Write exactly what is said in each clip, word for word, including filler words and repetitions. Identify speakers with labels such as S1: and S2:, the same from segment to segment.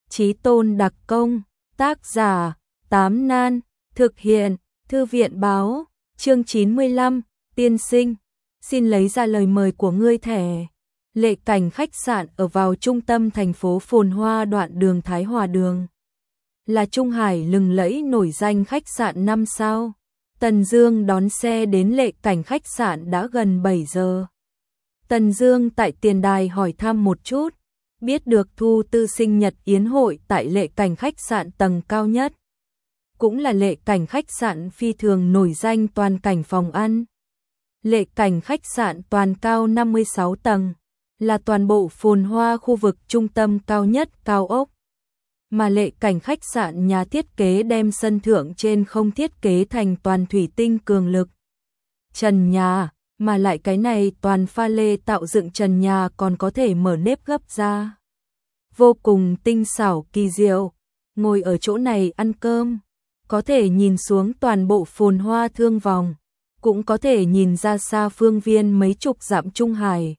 S1: Chí Tôn đặc công, tác giả, Tám Nan, thực hiện, Thư viện báo, chương chín mươi lăm, tiên sinh, xin lấy ra lời mời của ngươi thẻ. Lệ cảnh khách sạn ở vào trung tâm thành phố phồn hoa đoạn đường Thái Hòa Đường. Là Trung Hải lừng lẫy nổi danh khách sạn năm sao. Tần Dương đón xe đến lệ cảnh khách sạn đã gần bảy giờ. Tần Dương tại tiền đài hỏi thăm một chút, biết được Thu Tư sinh nhật yến hội tại lệ cảnh khách sạn tầng cao nhất. Cũng là lệ cảnh khách sạn phi thường nổi danh toàn cảnh phòng ăn. Lệ cảnh khách sạn toàn cao năm mươi sáu tầng, là toàn bộ phồn hoa khu vực trung tâm cao nhất cao ốc. Mà lệ cảnh khách sạn nhà thiết kế đem sân thượng trên không thiết kế thành toàn thủy tinh cường lực. Trần nhà, mà lại cái này toàn pha lê tạo dựng trần nhà còn có thể mở nếp gấp ra. Vô cùng tinh xảo kỳ diệu, ngồi ở chỗ này ăn cơm, có thể nhìn xuống toàn bộ phồn hoa thương vòng, cũng có thể nhìn ra xa phương viên mấy chục dặm Trung Hải.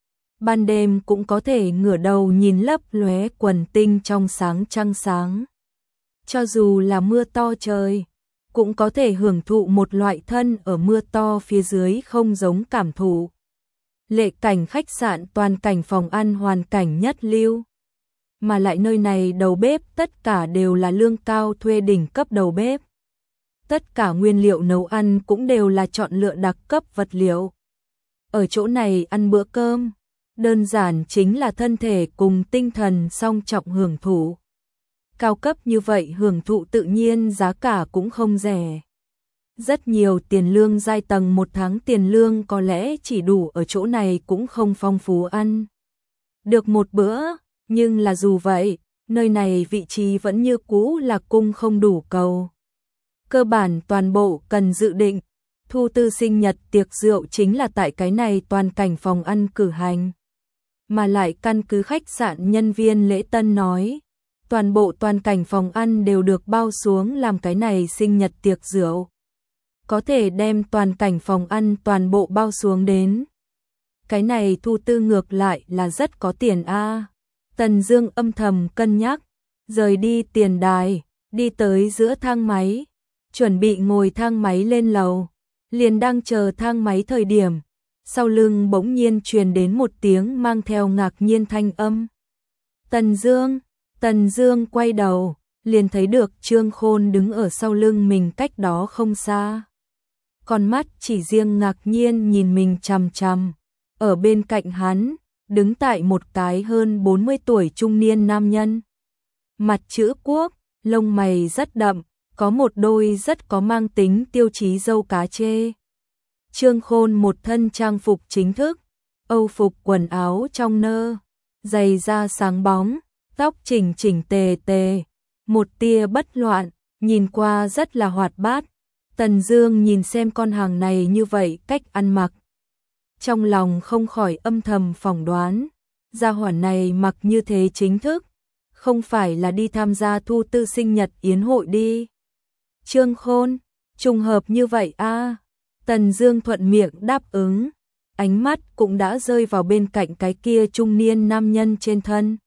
S1: Ban đêm cũng có thể ngửa đầu nhìn lấp lóe quần tinh trong sáng trăng sáng. Cho dù là mưa to trời, cũng có thể hưởng thụ một loại thân ở mưa to phía dưới không giống cảm thụ. Lệ cảnh khách sạn toàn cảnh phòng ăn hoàn cảnh nhất lưu. Mà lại nơi này đầu bếp tất cả đều là lương cao thuê đỉnh cấp đầu bếp. Tất cả nguyên liệu nấu ăn cũng đều là chọn lựa đặc cấp vật liệu. Ở chỗ này ăn bữa cơm, đơn giản chính là thân thể cùng tinh thần song trọng hưởng thụ. Cao cấp như vậy hưởng thụ tự nhiên giá cả cũng không rẻ. Rất nhiều tiền lương giai tầng một tháng tiền lương có lẽ chỉ đủ ở chỗ này cũng không phong phú ăn được một bữa, nhưng là dù vậy, nơi này vị trí vẫn như cũ là cung không đủ cầu. Cơ bản toàn bộ cần dự định, Thu Tư sinh nhật tiệc rượu chính là tại cái này toàn cảnh phòng ăn cử hành. Mà lại căn cứ khách sạn nhân viên lễ tân nói, toàn bộ toàn cảnh phòng ăn đều được bao xuống làm cái này sinh nhật tiệc rượu. Có thể đem toàn cảnh phòng ăn toàn bộ bao xuống đến. Cái này Thu Tư ngược lại là rất có tiền a. À. Tần Dương âm thầm cân nhắc, rời đi tiền đài, đi tới giữa thang máy, chuẩn bị ngồi thang máy lên lầu, liền đang chờ thang máy thời điểm, sau lưng bỗng nhiên truyền đến một tiếng mang theo ngạc nhiên thanh âm. Tần Dương, Tần Dương quay đầu, liền thấy được Trương Khôn đứng ở sau lưng mình cách đó không xa. Con mắt chỉ riêng ngạc nhiên nhìn mình chằm chằm, ở bên cạnh hắn, đứng tại một cái hơn bốn mươi tuổi trung niên nam nhân. Mặt chữ quốc, lông mày rất đậm, có một đôi rất có mang tính tiêu chí râu cá chê. Trương Khôn một thân trang phục chính thức, Âu phục quần áo trong nơ, giày da sáng bóng, tóc chỉnh chỉnh tề tề, một tia bất loạn, nhìn qua rất là hoạt bát. Tần Dương nhìn xem con hàng này như vậy cách ăn mặc, trong lòng không khỏi âm thầm phỏng đoán, gia hỏa này mặc như thế chính thức, không phải là đi tham gia Thu Tư sinh nhật yến hội đi. Trương Khôn, trùng hợp như vậy a. À. Tần Dương thuận miệng đáp ứng, ánh mắt cũng đã rơi vào bên cạnh cái kia trung niên nam nhân trên thân.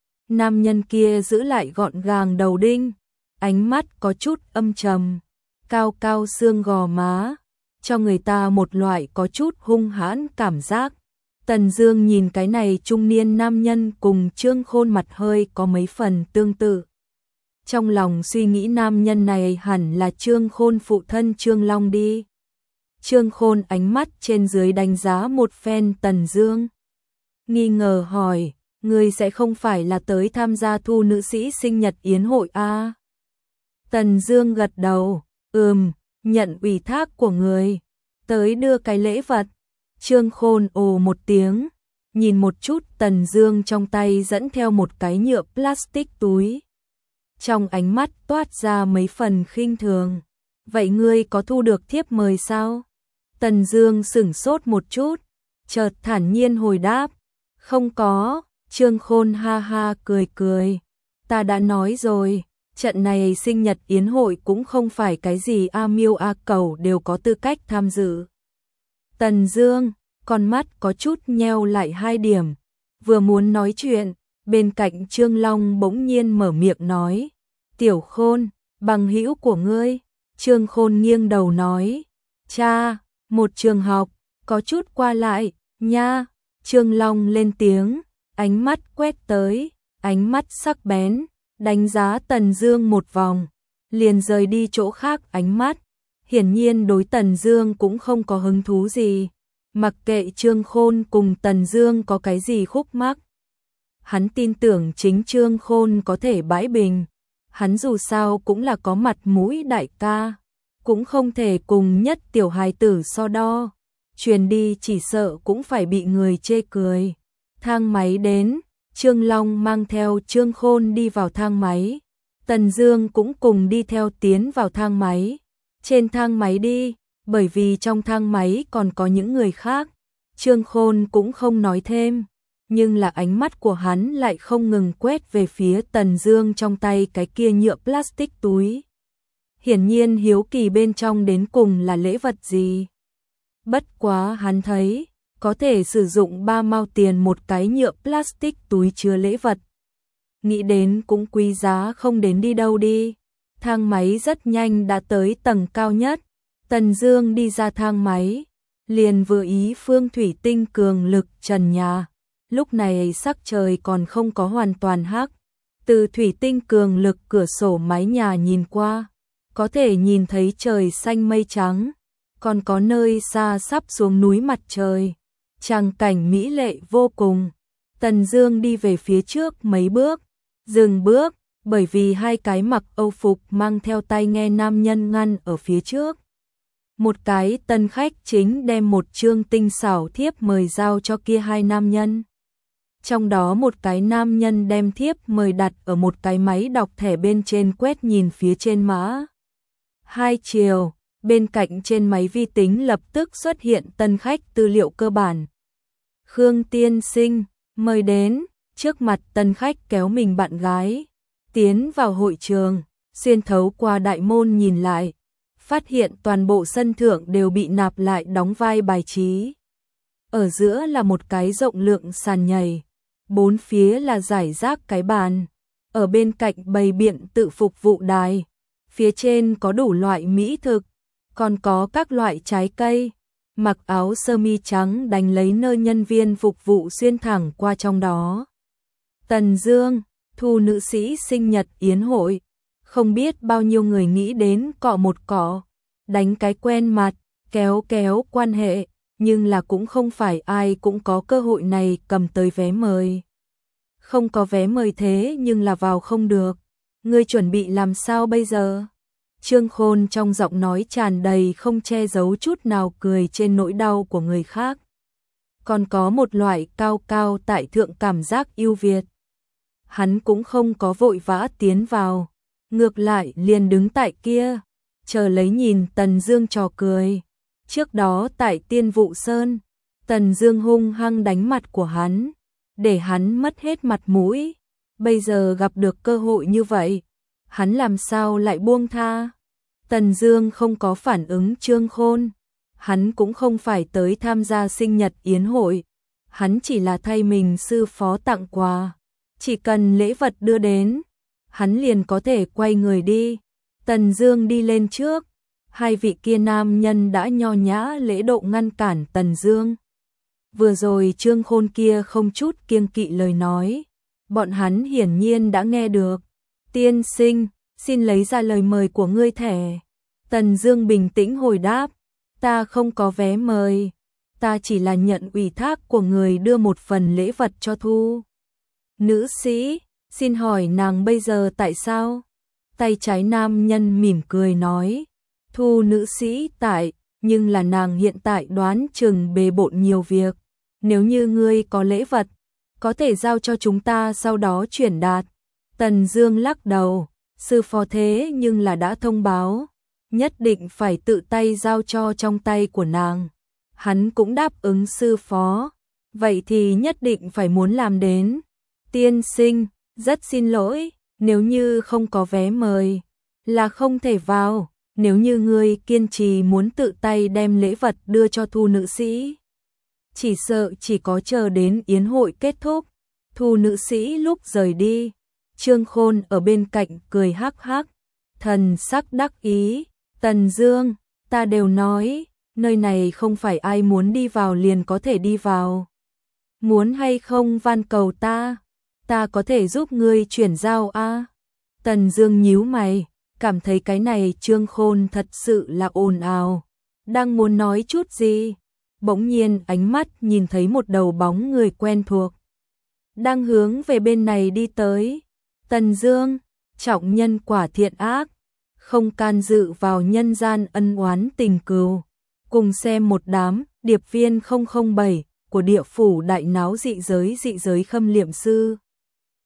S1: Nam nhân kia giữ lại gọn gàng đầu đinh, ánh mắt có chút âm trầm, cao cao xương gò má, cho người ta một loại có chút hung hãn cảm giác. Tần Dương nhìn cái này trung niên nam nhân cùng Trương Khôn mặt hơi có mấy phần tương tự. Trong lòng suy nghĩ nam nhân này hẳn là Trương Khôn phụ thân Trương Long đi. Trương Khôn ánh mắt trên dưới đánh giá một phen Tần Dương. Nghi ngờ hỏi, ngươi sẽ không phải là tới tham gia Thu nữ sĩ sinh nhật yến hội a? À? Tần Dương gật đầu, ừm, nhận ủy thác của người, tới đưa cái lễ vật. Trương Khôn ồ một tiếng, nhìn một chút Tần Dương trong tay dẫn theo một cái nhựa plastic túi. Trong ánh mắt toát ra mấy phần khinh thường. Vậy ngươi có thu được thiếp mời sao? Tần Dương sững sốt một chút, chợt thản nhiên hồi đáp, không có. Trương Khôn ha ha cười cười, ta đã nói rồi, trận này sinh nhật yến hội cũng không phải cái gì A Miêu A Cẩu đều có tư cách tham dự. Tần Dương, con mắt có chút nheo lại hai điểm, vừa muốn nói chuyện, Bên cạnh Trương Long bỗng nhiên mở miệng nói, Tiểu Khôn, bằng hữu của ngươi. Trương Khôn nghiêng đầu nói, cha, một trường học, có chút qua lại, nha. Trương Long lên tiếng, ánh mắt quét tới, ánh mắt sắc bén, đánh giá Tần Dương một vòng, liền rời đi chỗ khác ánh mắt. Hiển nhiên đối Tần Dương cũng không có hứng thú gì, mặc kệ Trương Khôn cùng Tần Dương có cái gì khúc mắc. Hắn tin tưởng chính Trương Khôn có thể bãi bình, hắn dù sao cũng là có mặt mũi đại ca, cũng không thể cùng nhất tiểu hài tử so đo, truyền đi chỉ sợ cũng phải bị người chê cười. Thang máy đến, Trương Long mang theo Trương Khôn đi vào thang máy, Tần Dương cũng cùng đi theo tiến vào thang máy. Trên thang máy đi, bởi vì trong thang máy còn có những người khác, Trương Khôn cũng không nói thêm, nhưng là ánh mắt của hắn lại không ngừng quét về phía Tần Dương trong tay cái kia nhựa plastic túi. Hiển nhiên hiếu kỳ bên trong đến cùng là lễ vật gì. Bất quá hắn thấy, có thể sử dụng ba mao tiền một cái nhựa plastic túi chứa lễ vật. Nghĩ đến cũng quý giá không đến đi đâu đi. Thang máy rất nhanh đã tới tầng cao nhất. Tần Dương đi ra thang máy, liền vừa ý phương thủy tinh cường lực trần nhà. Lúc này sắc trời còn không có hoàn toàn hắc. Từ thủy tinh cường lực cửa sổ mái nhà nhìn qua, có thể nhìn thấy trời xanh mây trắng, còn có nơi xa sắp xuống núi mặt trời. Tràng cảnh mỹ lệ vô cùng. Tần Dương đi về phía trước mấy bước, dừng bước, bởi vì hai cái mặc Âu phục mang theo tai nghe nam nhân ngăn ở phía trước. Một cái tân khách chính đem một chương tinh xảo thiếp mời giao cho kia hai nam nhân. Trong đó một cái nam nhân đem thiếp mời đặt ở một cái máy đọc thẻ bên trên, quét nhìn phía trên mã hai chiều, bên cạnh trên máy vi tính lập tức xuất hiện tân khách tư liệu cơ bản. Khương tiên sinh, mời đến. Trước mặt tân khách kéo mình bạn gái tiến vào hội trường, xuyên thấu qua đại môn nhìn lại, phát hiện toàn bộ sân thượng đều bị nạp lại đóng vai bài trí. Ở giữa là một cái rộng lượng sàn nhảy, bốn phía là rải rác cái bàn, ở bên cạnh bày biện tự phục vụ đài, phía trên có đủ loại mỹ thực, còn có các loại trái cây. Mặc áo sơ mi trắng đánh lấy nơi nhân viên phục vụ xuyên thẳng qua trong đó. Tần Dương, thu nữ sĩ sinh nhật yến hội, không biết bao nhiêu người nghĩ đến cọ một cọ, đánh cái quen mặt, kéo kéo quan hệ, nhưng là cũng không phải ai cũng có cơ hội này cầm tới vé mời. Không có vé mời thế nhưng là vào không được, ngươi chuẩn bị làm sao bây giờ? Trương Khôn trong giọng nói tràn đầy không che giấu chút nào cười trên nỗi đau của người khác. Còn có một loại cao cao tại thượng cảm giác yêu Việt. Hắn cũng không có vội vã tiến vào, ngược lại liền đứng tại kia, chờ lấy nhìn Tần Dương trò cười. Trước đó tại Tiên Vụ Sơn, Tần Dương hung hăng đánh mặt của hắn, để hắn mất hết mặt mũi. Bây giờ gặp được cơ hội như vậy, hắn làm sao lại buông tha? Tần Dương không có phản ứng Trương Khôn, hắn cũng không phải tới tham gia sinh nhật yến hội, hắn chỉ là thay mình sư phó tặng quà, chỉ cần lễ vật đưa đến, hắn liền có thể quay người đi. Tần Dương đi lên trước, hai vị kia nam nhân đã nho nhã lễ độ ngăn cản Tần Dương. Vừa rồi Trương Khôn kia không chút kiêng kỵ lời nói, bọn hắn hiển nhiên đã nghe được. Tiên sinh, xin lấy ra lời mời của ngươi thẻ. Tần Dương bình tĩnh hồi đáp, ta không có vé mời, ta chỉ là nhận ủy thác của người đưa một phần lễ vật cho Thu nữ sĩ, xin hỏi nàng bây giờ tại sao? Tay trái nam nhân mỉm cười nói, Thu nữ sĩ tại, nhưng là nàng hiện tại đoán chừng bề bộn nhiều việc, nếu như ngươi có lễ vật, có thể giao cho chúng ta sau đó chuyển đạt. Tần Dương lắc đầu, sư phó thế nhưng là đã thông báo, nhất định phải tự tay giao cho trong tay của nàng. Hắn cũng đáp ứng sư phó, vậy thì nhất định phải muốn làm đến. Tiên sinh, rất xin lỗi, nếu như không có vé mời, là không thể vào, nếu như ngươi kiên trì muốn tự tay đem lễ vật đưa cho Thu nữ sĩ, chỉ sợ chỉ có chờ đến yến hội kết thúc, Thu nữ sĩ lúc rời đi, Trương Khôn ở bên cạnh cười hắc hắc, thần sắc đắc ý, Tần Dương, ta đều nói, nơi này không phải ai muốn đi vào liền có thể đi vào. Muốn hay không van cầu ta, ta có thể giúp ngươi chuyển giao a. Tần Dương nhíu mày, cảm thấy cái này Trương Khôn thật sự là ồn ào, đang muốn nói chút gì, bỗng nhiên ánh mắt nhìn thấy một đầu bóng người quen thuộc, đang hướng về bên này đi tới. Tần Dương, trọng nhân quả thiện ác, không can dự vào nhân gian ân oán tình cừu, cùng xem một đám điệp viên không không bảy của địa phủ đại náo dị giới dị giới khâm liệm sư.